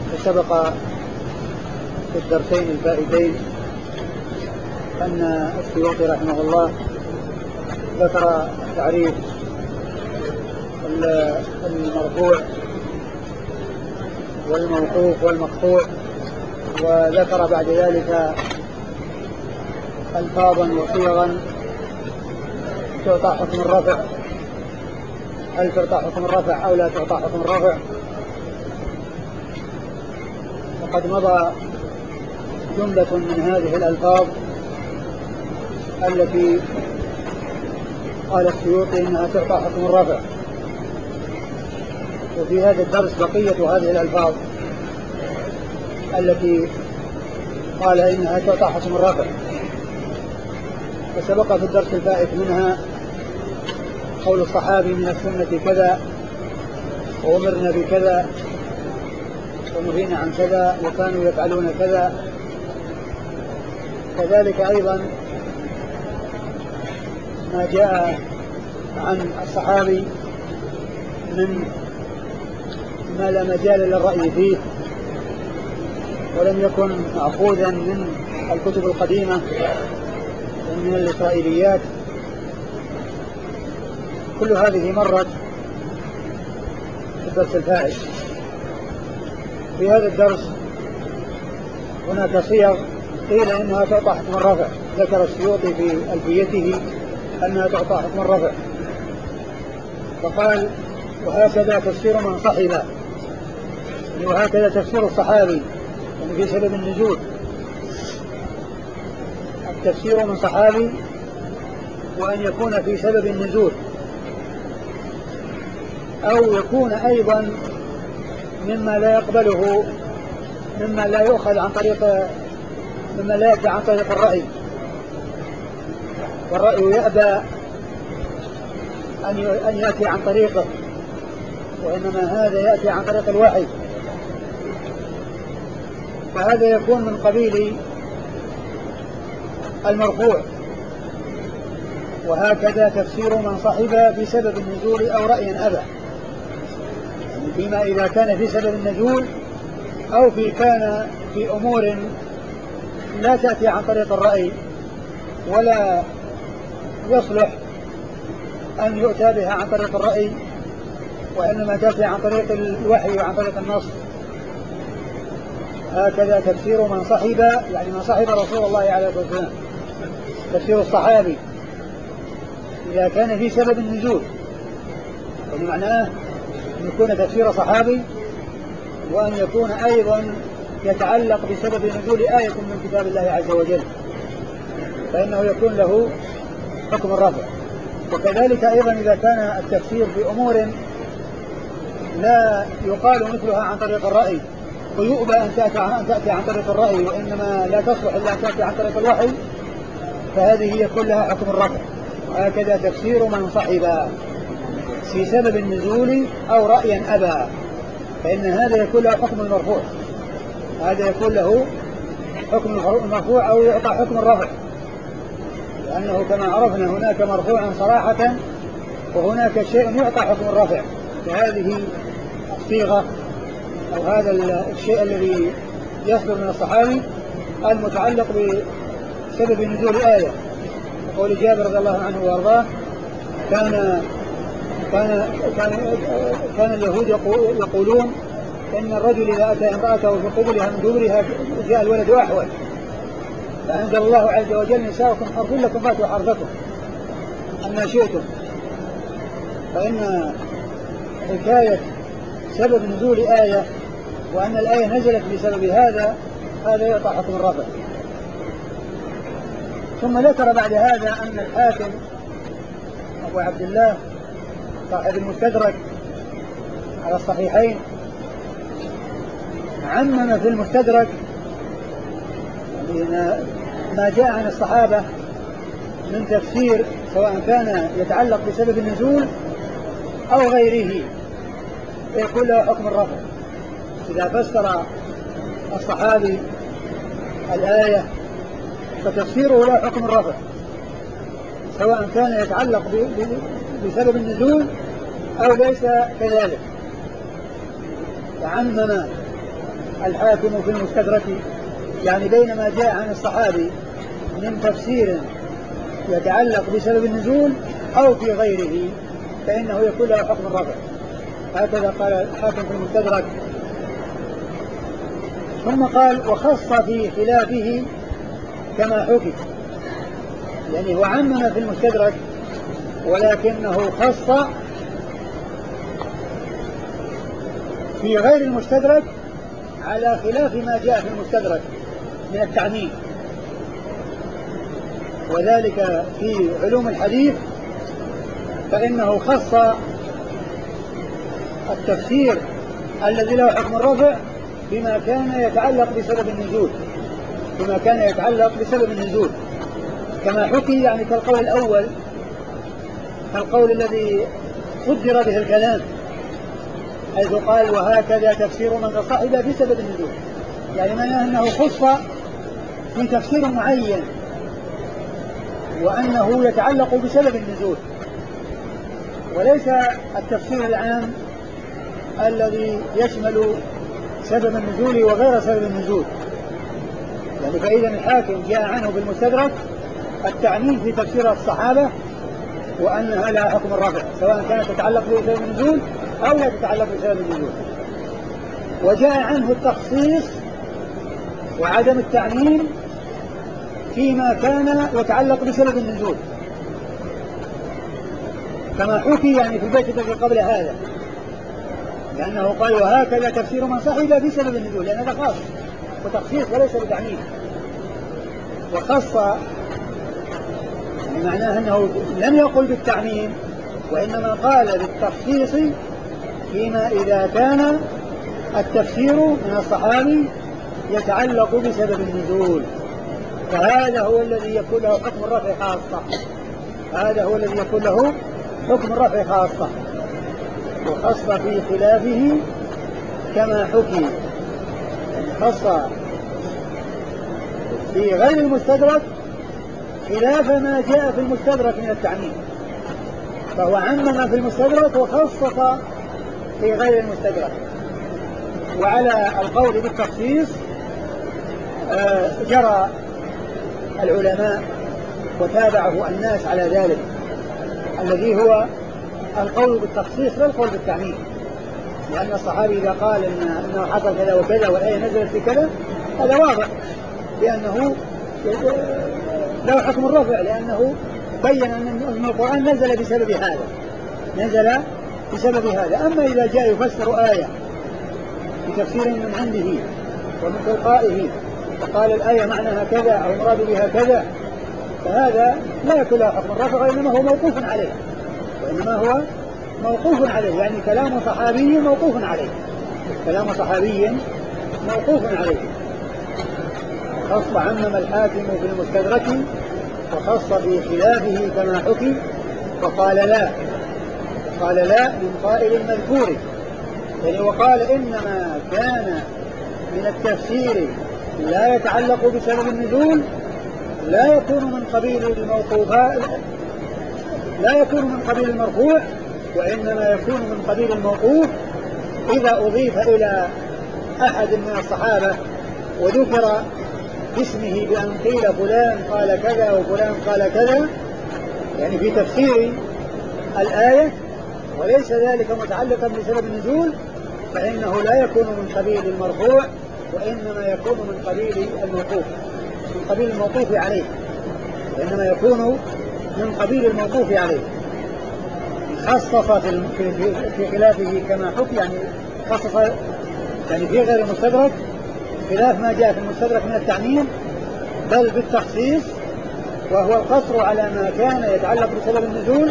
وسبق في الدرسين الفائتين أن السيوطي رحمه الله ذكر تعريف المرفوع والموقوف والمقطوع، وذكر بعد ذلك ألفاظا وصيغا تعطى حكم الرفع، هل تعطى حكم الرفع أو لا تعطى حكم الرفع. وقد مضى جملة من هذه الألفاظ التي قال السيوطي إنها تعطى حكم الرفع، وفي هذا الدرس بقية هذه الألفاظ التي قال إنها تعطى حكم الرفع. وسبق في الدرس الفائت منها قول الصحابي من السنة كذا، وأمرنا بكذا، ونهينا عن كذا، وكانوا يفعلون كذا. كذلك أيضا ما جاء عن الصحابي من ما لا مجال للرأي فيه ولم يكن مأخوذا من الكتب القديمة ومن الإسرائيليات، كل هذه مرت في الدرس الفائت. في هذا الدرس هناك صيغ قيل إنها تعطى حكم الرفع، ذكر السيوطي في ألفيته أنها تعطى حكم الرفع، فقال وهكذا تفسير من صحب، وهكذا تفسير الصحابي يعني في سبب النزول، التفسير من صحابي وأن يكون في سبب النزول، أو يكون أيضا مما لا يقبله، مما لا يؤخذ عن طريق، مما لا يأتي عن طريق الرأي، والرأي يأبى أن يأتي عن طريقه، وإنما هذا يأتي عن طريق الوحي، فهذا يكون من قبيل المرفوع. وهكذا تفسير من صحب في سبب النزول أو رأي أبى، فيما إذا كان في سبب النزول أو كان في أمور لا تأتي عن طريق الرأي ولا يصلح أن يؤتى بها عن طريق الرأي، وإنما تأتي عن طريق الوحي وعن طريق النص. هكذا تفسير من صحب، يعني من صحب رسول الله عليه الصلاة والسلام، تفسير الصحابي إذا كان في سبب النزول، يعني معناه أن يكون تفسير صحابي وأن يكون أيضا يتعلق بسبب نزول آية من كتاب الله عز وجل، فإنه يكون له حكم الرفع. وكذلك أيضا إذا كان التفسير في أمور لا يقال مثلها عن طريق الرأي، ويؤبى أن تأتي عن طريق الرأي، وإنما لا تصلح إلا أن تأتي عن طريق الوحي، فهذه يكون لها حكم الرفع. وهكذا تفسير من صحب في سبب النزول أو رأيا أبى، فإن هذا يكون له حكم المرفوع، هذا يكون له حكم المرفوع أو يعطى حكم الرفع، لأنه كما عرفنا هناك مرفوعا صراحة وهناك شيء يعطى حكم الرفع. فهذه الصيغة أو هذا الشيء الذي يصدر من الصحابي المتعلق بسبب نزول آية، قول جابر رضي الله عنه وارضاه كان اليهود يقولون إن الرجل إذا أتى امرأته في قبلها من دبرها جاء الولد أحول، فأنزل الله عز وجل نساؤكم حرث لكم فاتوا حرثكم أما شئتم. فإن حكاية سبب نزول آية وأن الآية نزلت بسبب هذا يعطى حكم الرفع. ثم ذكر بعد هذا أن الحاكم أبو عبد الله صاحب المستدرك على الصحيحين عمم في المستدرك ما جاء عن الصحابة من تفسير سواء كان يتعلق بسبب النزول أو غيره، يكون له حكم الرفع. إذا فسر الصحابي الآية فتفسيره له حكم الرفع، سواء كان يتعلق بسبب النزول أو ليس كذلك. تعمم الحاكم في المستدرك، يعني بين ما جاء عن الصحابي من تفسير يتعلق بسبب النزول أو في غيره فإنه يكون له حكم الرفع. هكذا قال الحاكم في المستدرك. ثم قال وخص في خلافه كما حكي، يعني هو عمم في المستدرك ولكنه خص في غير المستدرك على خلاف ما جاء في المستدرك من التعميم، وذلك في علوم الحديث فإنه خص التفسير الذي له حكم الرفع بما كان يتعلق بسبب النزول، بما كان يتعلق بسبب النزول كما حكي، يعني كالقول الأول، كالقول الذي صدر به الكلام حيث قال وهكذا تفسير من تصاحب بسبب النزول، يعني معناه أنه خص في تفسير معين وأنه يتعلق بسبب النزول، وليس التفسير العام الذي يشمل سبب النزول وغير سبب النزول. يعني فإذا الحاكم جاء عنه بالمستدرك التعميم في تفسير الصحابة وأنها لها حكم الرفع سواء كانت تتعلق بسبب النزول أو لا تتعلق بسبب النزول، وجاء عنه التخصيص وعدم التعميم فيما كان يتعلق بسبب النزول كما حكي، يعني في البيت الذي قبل هذا، لأنه قال وهكذا تفسير من صحب بسبب النزول، لأن هذا خاص وتخصيص وليس بتعميم. وخص يعني معناه أنه لم يقل بالتعميم وإنما قال بالتخصيص فيما إذا كان التفسير من الصحابي يتعلق بسبب النزول، فهذا هو الذي يكون له حكم الرفع خاصة، هذا هو الذي يكون له حكم الرفع خاصة. وخص في خلافه كما حكي، خص في غير المستدرك خلاف ما جاء في المستدرك من التعميم، فهو عمم في المستدرك وخصص في غير المستدرك. وعلى القول بالتخصيص جرى العلماء وتابعه الناس على ذلك، الذي هو القول بالتخصيص لا القول بالتعميم، لأن الصحابي إذا قال إنه حصل كذا وكذا والآية نزلت في كذا هذا واضح بأنه له حكم الرفع، لأنه بين أن القرآن نزل بسبب هذا، نزل بسبب هذا. أما إذا جاء يفسر آية بتفسير من عنده ومن تلقائه فقال الآية معناها كذا أو مراد بها كذا فهذا لا يكون له حكم الرفع، وإنما هو موقوف عليه، وإنما هو موقوف عليه، يعني كلام صحابي موقوف عليه، كلام صحابي موقوف عليه. خص عمم الحاكم في المستدرك وخص في خلافه كما حكي، وقال لا، قال لا من قائل المذكور، يعني وقال إنما كان من التفسير لا يتعلق بسبب النزول لا يكون من قبيل الموقوفات، لا يكون من قبيل المرفوع، وإنما يكون من قبيل الموقوف إذا أضيف إلى أحد من الصحابة وذكر باسمه بأن قيل فلان قال كذا وفلان قال كذا، يعني في تفسير الآية، وليس ذلك متعلقا بسبب النزول، فإنه لا يكون من قبيل المرفوع وإنما يكون من قبيل الموقوف، من قبيل الموقوف عليه، وإنما يكون من قبيل الموقوف عليه. خصص في خلافه كما حكي، يعني خصص يعني في غير المستدرك خلاف ما جاء في المستدرك من التعميم، بل بالتخصيص، وهو القصر على ما كان يتعلق بسبب النزول.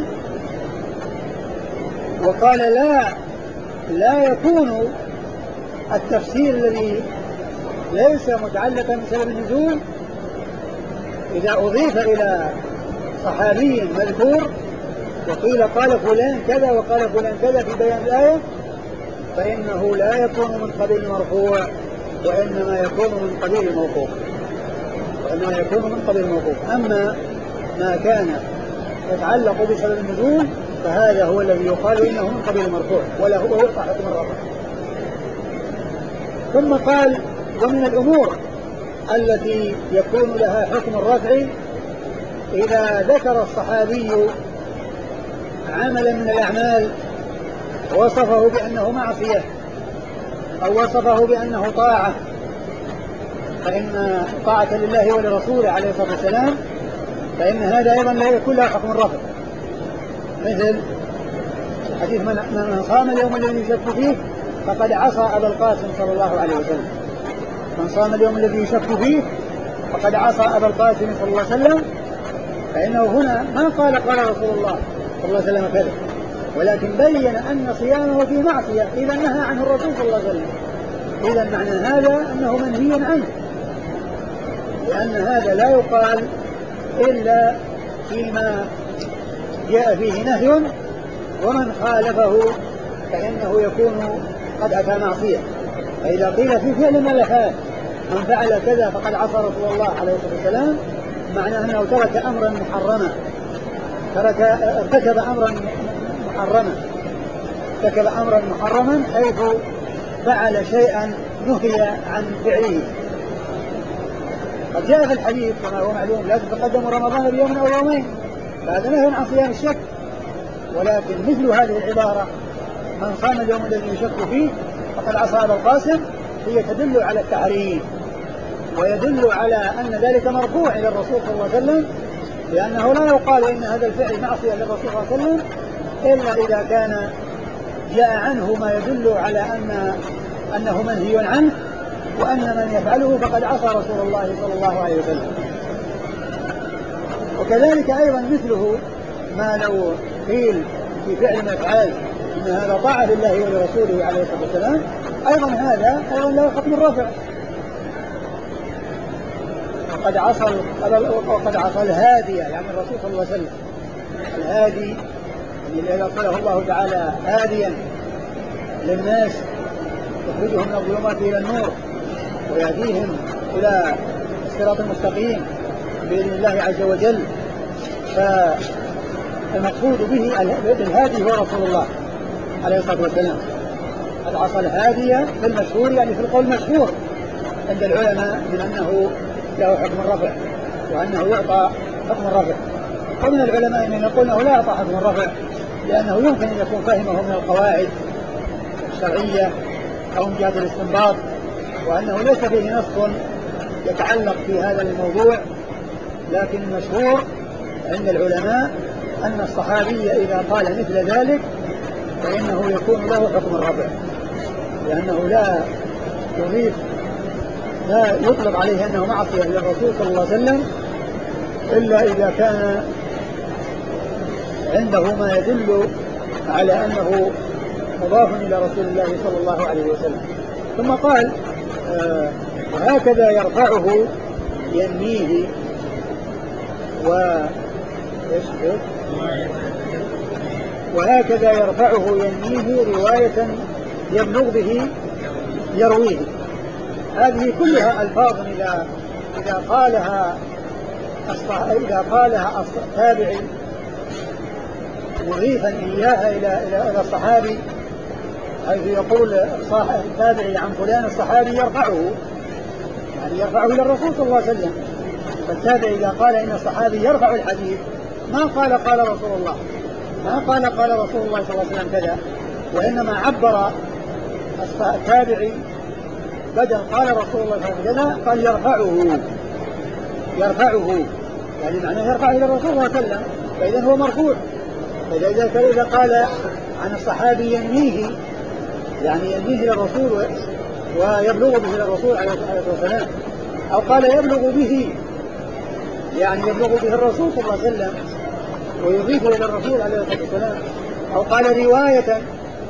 وقال لا يكون التفسير الذي ليس متعلقا بسبب النزول إذا أضيف إلى صحابي مذكور وقيل قال فلان كذا وقال فلان كذا في بيان الآية فإنه لا يكون من قبيل المرفوع وإنما يكون من قبيل الموقوف، وإنما يكون من قبيل الموقوف. أما ما كان يتعلق بسبب النزول فهذا هو الذي يقال إنه من قبيل المرفوع ولا هو يقع حكم الرفع. ثم قال ومن الأمور التي يكون لها حكم الرفع إذا ذكر الصحابي عملا من الأعمال وصفه بأنه معصية أو وصفه بأنه طاعة، فإن طاعة لله ولرسوله عليه الصلاة والسلام فإن هذا أيضا لا يكون له حكم الرفع، مثل حديث من صام اليوم الذي يشك فيه فقد عصى أبا القاسم صلى الله عليه وسلم. من صام اليوم الذي يشك فيه فقد عصى أبا القاسم صلى الله عليه وسلم، فإنه هنا ما قال قال رسول الله صلى الله عليه وسلم كذا، ولكن بين أن صيامه في معصية إذا نهى عنه الرسول صلى الله عليه وسلم. إذا معنى هذا أنه منهي عنه، لأن هذا لا يقال إلا فيما جاء فيه نهي، ومن خالفه فإنه يكون قد أتى معصية. فإذا قيل في فعل من الأفعال من فعل كذا فقد عصى رسول الله عليه الصلاة والسلام، معناه أنه ترك أمرا محرما، ارتكب أمرا محرما حيث فعل شيئا نهي عن فعله. قد جاء في الحديث كما هو معلوم لا تتقدموا رمضان بيوم أو يومين، فهذا نهي عن صيام الشك، ولكن مثل هذه العبارة من صام اليوم الذي يشك فيه فقد عصى أبا القاسم هي تدل على التحريم، ويدل على أن ذلك مرفوع إلى الرسول صلى الله عليه وسلم، لأنه لا يقال إن هذا الفعل معصية للرسول صلى الله عليه وسلم إلا إذا كان جاء عنه ما يدل على أنه منهي عنه، وأن من يفعله فقد عصى رسول الله صلى الله عليه وسلم. وكذلك أيضا مثله ما لو قيل في فعل من الأفعال إن هذا طاعة لله ولرسوله عليه الصلاة والسلام، أيضا هذا أيضا له حكم الرفع. وقد عصى الهادي يعني الرسول صلى الله عليه وسلم، الهادي الذي أرسله الله تعالى هاديا للناس يخرجهم من الظلمات إلى النور ويهديهم إلى الصراط المستقيم بإذن الله عز وجل. فالمقصود به الهادي هو رسول الله عليه الصلاة والسلام. قد عصى الهادي في المشهور يعني في القول المشهور عند العلماء من أنه له حكم الرفع وأنه يعطى حكم الرفع، ومن العلماء من يقول أنه لا يعطى حكم الرفع لأنه يمكن أن يكون فهمه من القواعد الشرعية أو من جهة الاستنباط، وأنه ليس فيه نص يتعلق في هذا الموضوع. لكن المشهور عند العلماء أن الصحابي إذا قال مثل ذلك فإنه يكون له حكم الرفع، لأنه لا يطلق عليه أنه معصية للرسول صلى الله عليه وسلم إلا إذا كان عنده ما يدل على أنه مضاف إلى رسول الله صلى الله عليه وسلم. ثم قال وهكذا يرفعه ينميه وهكذا يرفعه ينميه رواية يبلغ به يرويه. هذه كلها ألفاظ إذا قالها التابعي مضيفا إياها إلى الصحابي، حيث يقول التابعي عن فلان الصحابي يرفعه إلى الرسول صلى الله عليه وسلم. فالتابعي إذا قال إن الصحابي يرفع الحديث ما قال قال رسول الله، ما قال قال رسول الله صلى الله عليه وسلم كذا، وإنما عبر التابعي بدل قال رسول الله صلى الله عليه وسلم قال يرفعه يعني معناه يرفع إلى الرسول صلى الله عليه وسلم، فإذا هو مرفوع. إذا قال عن الصحابي ينميه يعني ينميه إلى الرسول ويبلغ به إلى الرسول عليه الصلاة والسلام، أو قال يبلغ به يعني يبلغ به الرسول صلى الله عليه وسلم ويضيف إلى الرسول عليه الصلاة والسلام، أو قال رواية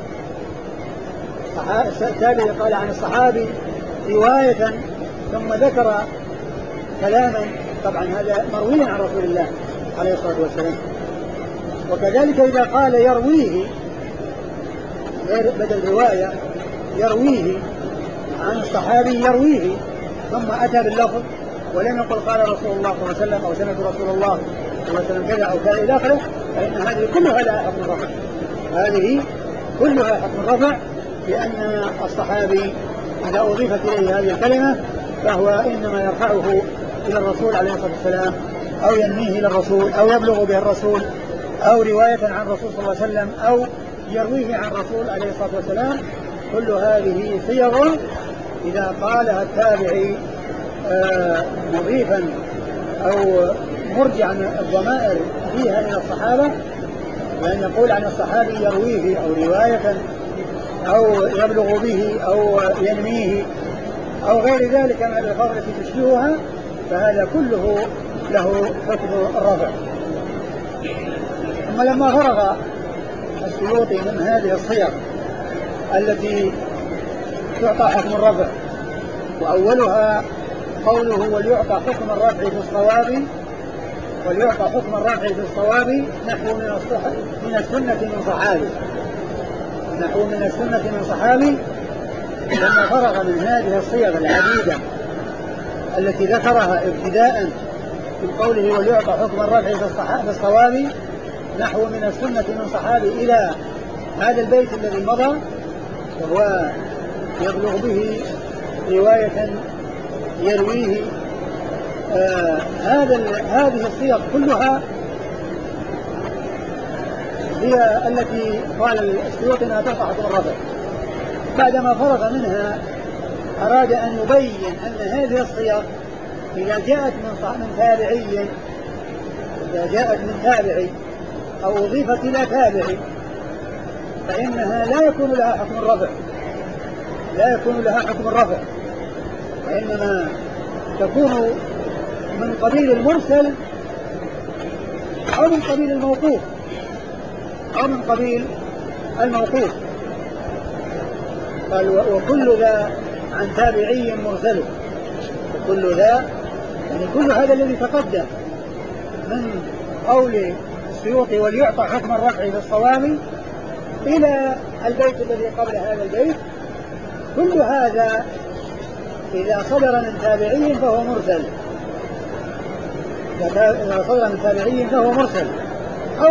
التابعي قال عن الصحابي رواية ثم ذكر كلاما طبعا هذا مروي عن رسول الله عليه الصلاة والسلام. وكذلك إذا قال يرويه بدل رواية يرويه عن الصحابي يرويه ثم أتى باللفظ ولم يقل قال رسول الله صلى الله عليه وسلم أو سمعت رسول الله صلى الله عليه وسلم كذا أو كذا إلى آخره، فإن هذه كلها لها حكم الرفع، هذه كلها حكم الرفع، لأن الصحابي إذا أضيفت إليه هذه الكلمة فهو إنما يرفعه إلى الرسول عليه الصلاة والسلام، أو ينميه إلى الرسول، أو يبلغ به الرسول، أو رواية عن الرسول صلى الله عليه وسلم، أو يرويه عن الرسول عليه الصلاة والسلام. كل هذه صيغ إذا قالها التابعي مضيفا أو مرجعا الضمائر فيها إلى الصحابة، لأن يقول عن الصحابي يرويه أو رواية أو يبلغ به أو ينميه أو غير ذلك من الألفاظ التي تشبهها، فهذا كله له حكم الرفع. ثم لما فرغ السيوطي من هذه الصيغ التي تعطى حكم الرفع، وأولها قوله وليعطى حكم الرفع في الصواب، وليعطى حكم الرفع في الصواب نحو من السنة من صحابي، نحو من السنة من صحابي. لما فرغ من هذه الصيغ العديدة التي ذكرها ابتداء من قوله وليعطى حكم الرفع في الصواب نحو من السنة من صحابي إلى هذا البيت الذي مضى، وهو يبلغ به رواية يرويه، هذه الصيغ كلها هي التي قال السيوطي انها ترفع حكم الرفع. بعدما فرغ منها أراد أن يبين أن هذه الصيغ إذا جاءت من تابعي أو أضيفت إلى تابعي فإنها لا يكون لها حكم الرفع، وإنما تكون من قبيل المرسل أو من قبيل الموقوف قال وكل ذا عن تابعي مرسل، وكل ذا يعني كل هذا الذي تقدم من قول السيوطي وليعطى حكم الرفع في الصواب إلى البيت الذي قبل هذا البيت، كل هذا إذا صدر من تابعي فهو مرسل، إذا صدر من تابعي فهو مرسل أو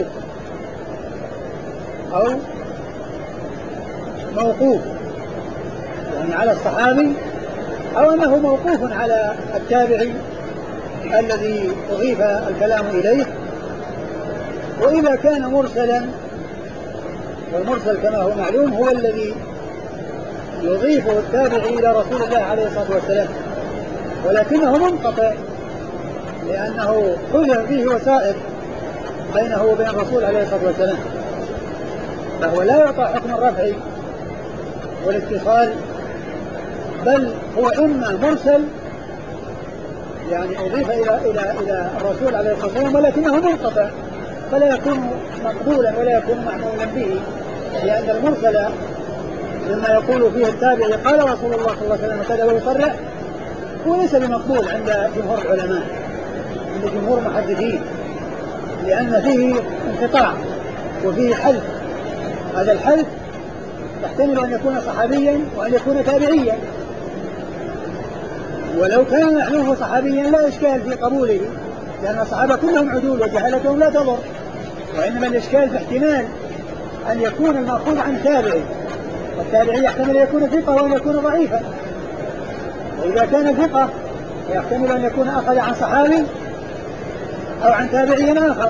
موقوف يعني على الصحابي، أو أنه موقوف على التابعي الذي أضيف الكلام إليه. وإذا كان مرسلا، والمرسل كما هو معلوم هو الذي يضيفه التابعي إلى رسول الله عليه الصلاة والسلام، ولكنه منقطع لأنه حذف فيه وسائط بينه وبين الرسول عليه الصلاة والسلام، فهو لا يعطى حكم الرفع والاتصال، بل هو إما مرسل يعني أضيف إلى الرسول عليه الصلاة والسلام ولكنه منقطع فلا يكون مقبولا ولا يكون معمولا به، لأن المرسل لما يقول فيه التابعي قال رسول الله صلى الله عليه وسلم كذا ويصرح هو ليس بمقبول عند جمهور العلماء، عند جمهور المحدثين، لأن فيه انقطاع وفيه حلف. هذا الحلف يحتمل أن يكون صحابيا وأن يكون تابعيا، ولو كان معلومه صحابيا لا إشكال في قبوله، لأن الصحابة كلهم عدول وجهالتهم لا تضر، وإنما الإشكال في احتمال أن يكون المأخوذ عن تابعي، والتابعي يحتمل أن يكون ثقة وأن يكون ضعيفا، وإذا كان ثقة يحتمل أن يكون أخذ عن صحابي أو عن تابعي آخر.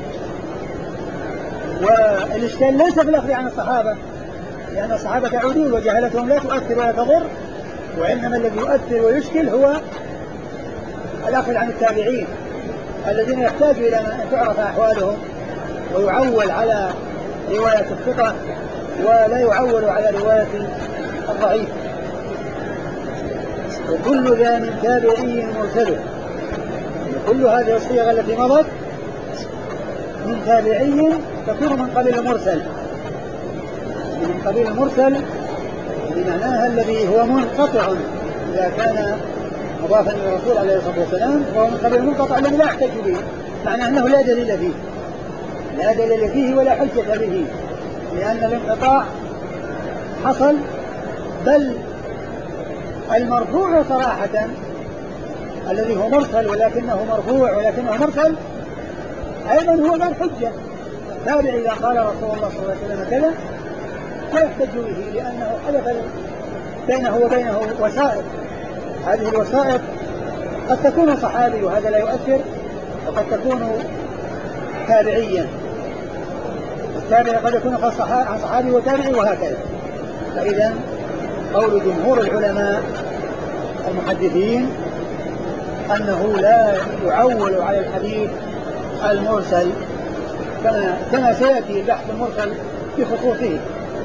والإشكال ليس في الأخذ عن الصحابة، لأن الصحابة عدول وجهالتهم لا تؤثر ولا تضر، وإنما الذي يؤثر ويشكل هو الأخذ عن التابعين الذين يحتاج إلى أن تعرف أحوالهم ويعول على رواية الثقة ولا يعول على رواية الضعيف. وكل ذا من تابعي مرسل، كل هذه الصيغ التي مضت من تابعي تكون من قبيل المرسل، من قبيل المرسل بمعناها الذي هو منقطع إذا كان مضافا إلى الرسول عليه الصلاة والسلام، وهو من قبيل المنقطع الذي لا يحتج به، معناه أنه لا دليل فيه ولا حجة به، لأن الانقطاع حصل. بل المرفوع صراحة الذي هو مرسل ولكنه مرفوع ولكنه مرسل أيضا هو غير حجة. التابع إذا قال رسول الله صلى الله عليه وسلم كذا لا يحتج به، لأنه حدث بينه وبينه وسائط، هذه الوسائط قد تكون صحابي وهذا لا يؤثر، وقد تكون تابعيا، التابع قد يكون عن صحابي وتابعي وهكذا. فإذا قول جمهور العلماء المحدثين أنه لا يعول على الحديث المرسل، كما سيأتي البحث المرسل بخصوصه.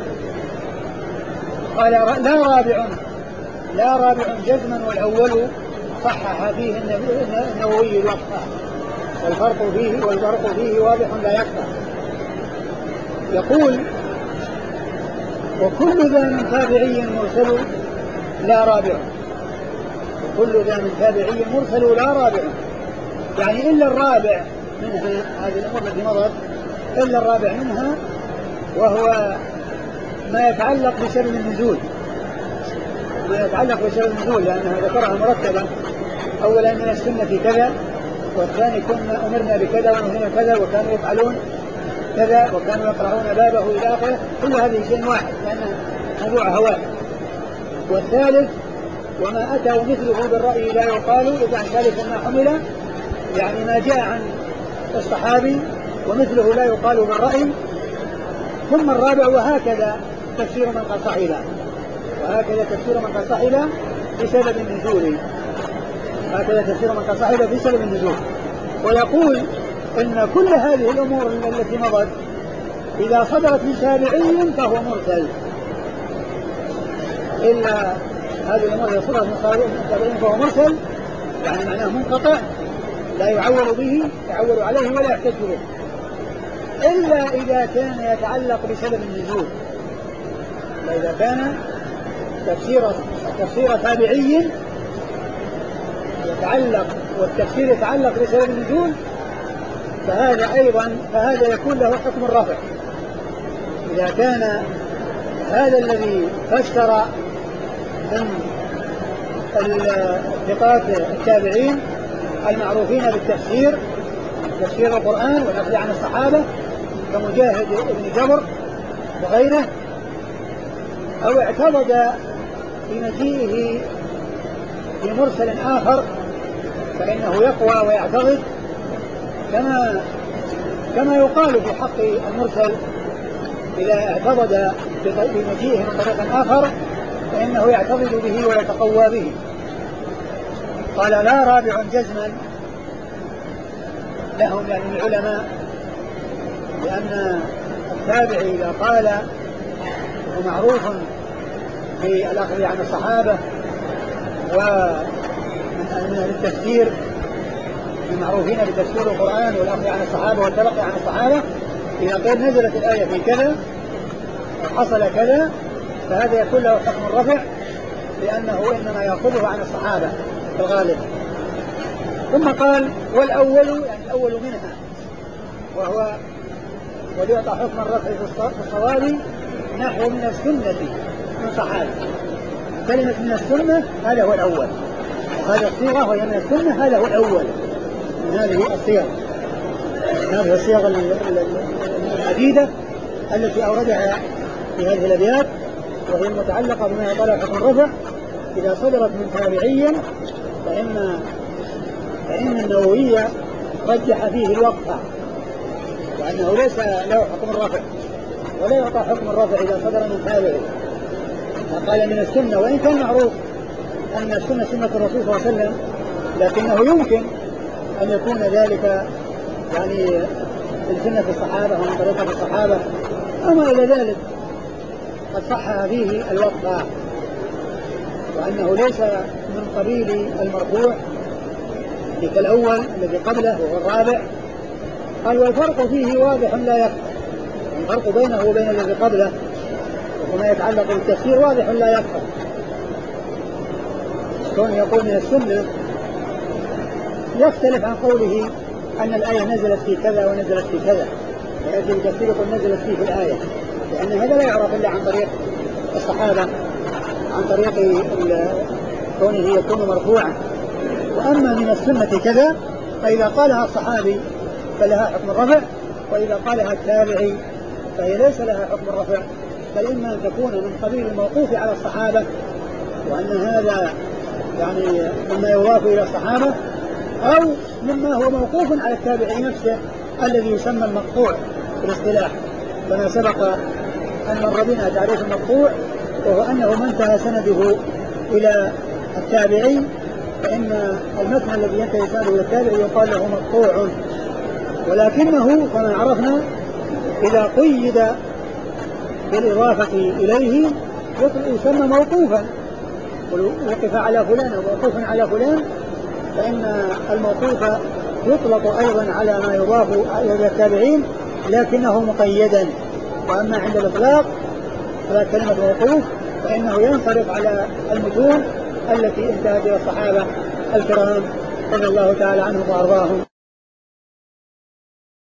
قال لا رابع جزما، والأول صحح فيه النووي الوقفة، والفرق فيه واضح لا يخفى. يقول وكل ذا من تابعي مرسل لا رابع، وكل ذا من تابعي مرسل لا رابع، يعني إلا الرابع منها، هذه الأمور التي مضت إلا الرابع منها، وهو ما يتعلق بسبب النزول، لأنها ذكرها مرتبا، أولا من السنة كذا، والثاني كنا أمرنا بكذا ونهينا كذا، وكانوا يفعلون كذا، وكانوا يقرؤون بابه إلى آخره، كل هذه شيء واحد لأنه موضوع هواء. والثالث وما أتوا مثله بالرأي لا يقال، إذا عن ثالث ما حمل، يعني ما جاء عن الصحابي ومثله لا يقال بالرأي. ثم الرابع وهكذا تفسير من قد صحب بسبب النزول، ويقول إن كل هذه الأمور التي مضت إذا صدرت من تابعي فهو مرسل، إلا هذه الأمور إذا صدرت من تابعي فهو مرسل، يعني معناه منقطع لا يعول عليه ولا يحتج به، إلا إذا كان يتعلق بسبب النزول. فإذا كان تفسير تابعي والتفسير يتعلق بسبب النزول، فهذا يكون له حكم الرفع. إذا كان هذا الذي فسر من الثقات التابعين المعروفين بالتفسير، تفسير القرآن والأخذ عن الصحابة كمجاهد بن جبر وغيره، أو اعتمد في مجيئه بمرسل آخر فإنه يقوى ويعتضد، كما يقال في حق المرسل إذا اعتضد بمجيئه من طريق آخر فإنه يعتضد به ويتقوى به. قال لا رابع جزما لهم، يعني العلماء، لأن التابع إذا قال هو معروف بالأخذ عن الصحابة ومن التفسير، المعروفين بتفسير القرآن والأخذ عن الصحابة والتلقي عن الصحابة، إذا قيل نزلت الآية في كذا وحصل كذا فهذا يكون له حكم الرفع، لأنه إنما يأخذه عن الصحابة في الغالب. ثم قال والأول، يعني الأول منها، وهو وليعطى حكم الرفع في الصواب نحو من السنة من صحابة. كلمة من السنة هذا هو الأول، وهذه الصيغة وهي من السنة هذا هو الأول من هذه الصيغ العديدة التي أوردها في هذه الأبيات، وهي المتعلقة بما يطلع حكم الرفع. إذا صدرت من تابعي فإن النووي رجح فيه الوقفة، وأنه ليس له حكم الرفع ولا يعطى حكم الرفع إذا صدر من تابعي. فقال من السنة، وإن كان معروف أن السنة سنة الرسول صلى الله عليه وسلم، لكنه يمكن أن يكون ذلك يعني من سنة الصحابة ومن طريقة الصحابة، أما إلى ذلك قد صح فيه الوقفة، وأنه ليس من قبيل المرفوع كالأول الذي قبله وهو الرابع. قال والفرق فيه واضح لا يخفى، الفرق بينه وبين الذي قبله وما يتعلق بالتفسير واضح لا يخفى. كون يقول من السنة يختلف عن قوله أن الآية نزلت في كذا ونزلت في كذا، فيأتي بتفسير يقول نزلت فيه في الآية، لأن هذا لا يعرف إلا عن طريق الصحابة، عن طريق كونه يكون مرفوعا. وأما من السنة كذا فإذا قالها الصحابي فلها حكم الرفع، وإذا قالها التابعي فهي ليس لها حكم الرفع، بل إما أن تكون من قبيل الموقوف على الصحابة وأن هذا يعني مما يضاف إلى الصحابة، أو مما هو موقوف على التابعي نفسه الذي يسمى المقطوع في الاصطلاح، كما سبق أن مر بنا تعريف المقطوع، وهو أنه ما انتهى سنده إلى التابعي، فإن المتن الذي ينتهي سنده إلى التابعي يقال له مقطوع. ولكنه كما عرفنا إذا قيد بالإضافة إليه يسمى موقوفا، وقف على فلان أو موقوف على فلان، فإن الموقوف يطلق أيضا على ما يضاف إلى التابعين لكنه مقيدا. وأما عند الإطلاق على كلمة موقوف فإنه ينصرف على المتون التي انتهت إلى الصحابة الكرام رضي الله تعالى عنهم وأرضاهم.